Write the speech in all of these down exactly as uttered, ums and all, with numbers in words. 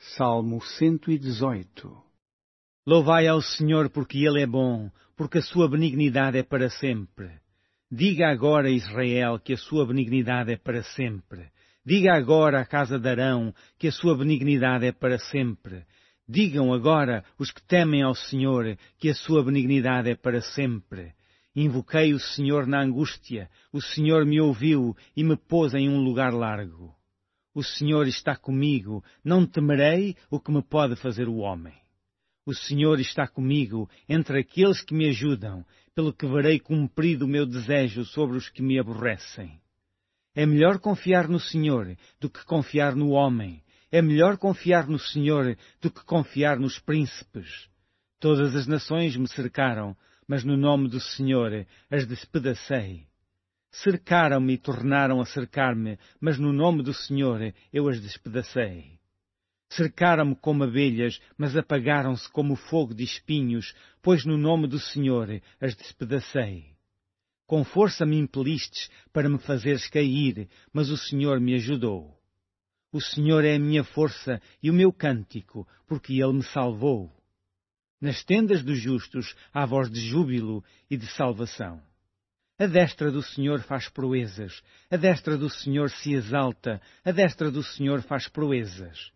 Salmo cento e dezoito. Louvai ao Senhor porque Ele é bom, porque a sua benignidade é para sempre. Diga agora, Israel, que a sua benignidade é para sempre. Diga agora à casa de Arão que a sua benignidade é para sempre. Digam agora os que temem ao Senhor que a sua benignidade é para sempre. Invoquei o Senhor na angústia, o Senhor me ouviu e me pôs em um lugar largo. O Senhor está comigo, não temerei o que me pode fazer o homem. O Senhor está comigo entre aqueles que me ajudam, pelo que verei cumprido o meu desejo sobre os que me aborrecem. É melhor confiar no Senhor do que confiar no homem. É melhor confiar no Senhor do que confiar nos príncipes. Todas as nações me cercaram, mas no nome do Senhor as despedacei. Cercaram-me e tornaram a cercar-me, mas no nome do Senhor eu as despedacei. Cercaram-me como abelhas, mas apagaram-se como fogo de espinhos, pois no nome do Senhor as despedacei. Com força me impelistes para me fazeres cair, mas o Senhor me ajudou. O Senhor é a minha força e o meu cântico, porque Ele me salvou. Nas tendas dos justos há voz de júbilo e de salvação. A destra do Senhor faz proezas, a destra do Senhor se exalta, a destra do Senhor faz proezas.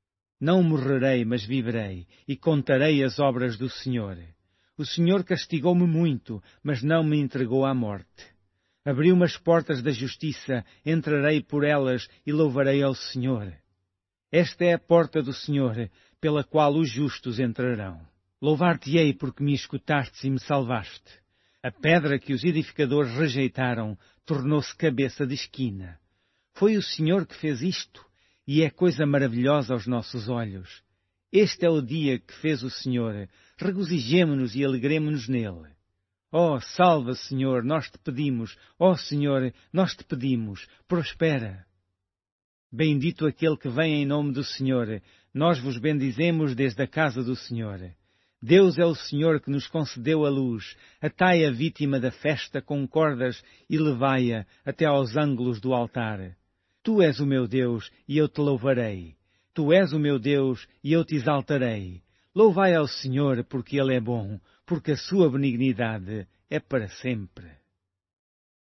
Não morrerei, mas viverei, e contarei as obras do Senhor. O Senhor castigou-me muito, mas não me entregou à morte. Abriu-me as portas da justiça, entrarei por elas e louvarei ao Senhor. Esta é a porta do Senhor, pela qual os justos entrarão. Louvar-te-ei porque me escutaste e me salvaste. A pedra que os edificadores rejeitaram tornou-se cabeça de esquina. Foi o Senhor que fez isto, e é coisa maravilhosa aos nossos olhos. Este é o dia que fez o Senhor. Regozijemo-nos e alegremo-nos nele. Ó, salva, Senhor, nós te pedimos. Ó, Senhor, nós te pedimos. Prospera. Bendito aquele que vem em nome do Senhor. Nós vos bendizemos desde a casa do Senhor. Deus é o Senhor que nos concedeu a luz. Atai a vítima da festa com cordas e levai-a até aos ângulos do altar. Tu és o meu Deus e eu te louvarei. Tu és o meu Deus e eu te exaltarei. Louvai ao Senhor porque Ele é bom, porque a sua benignidade é para sempre.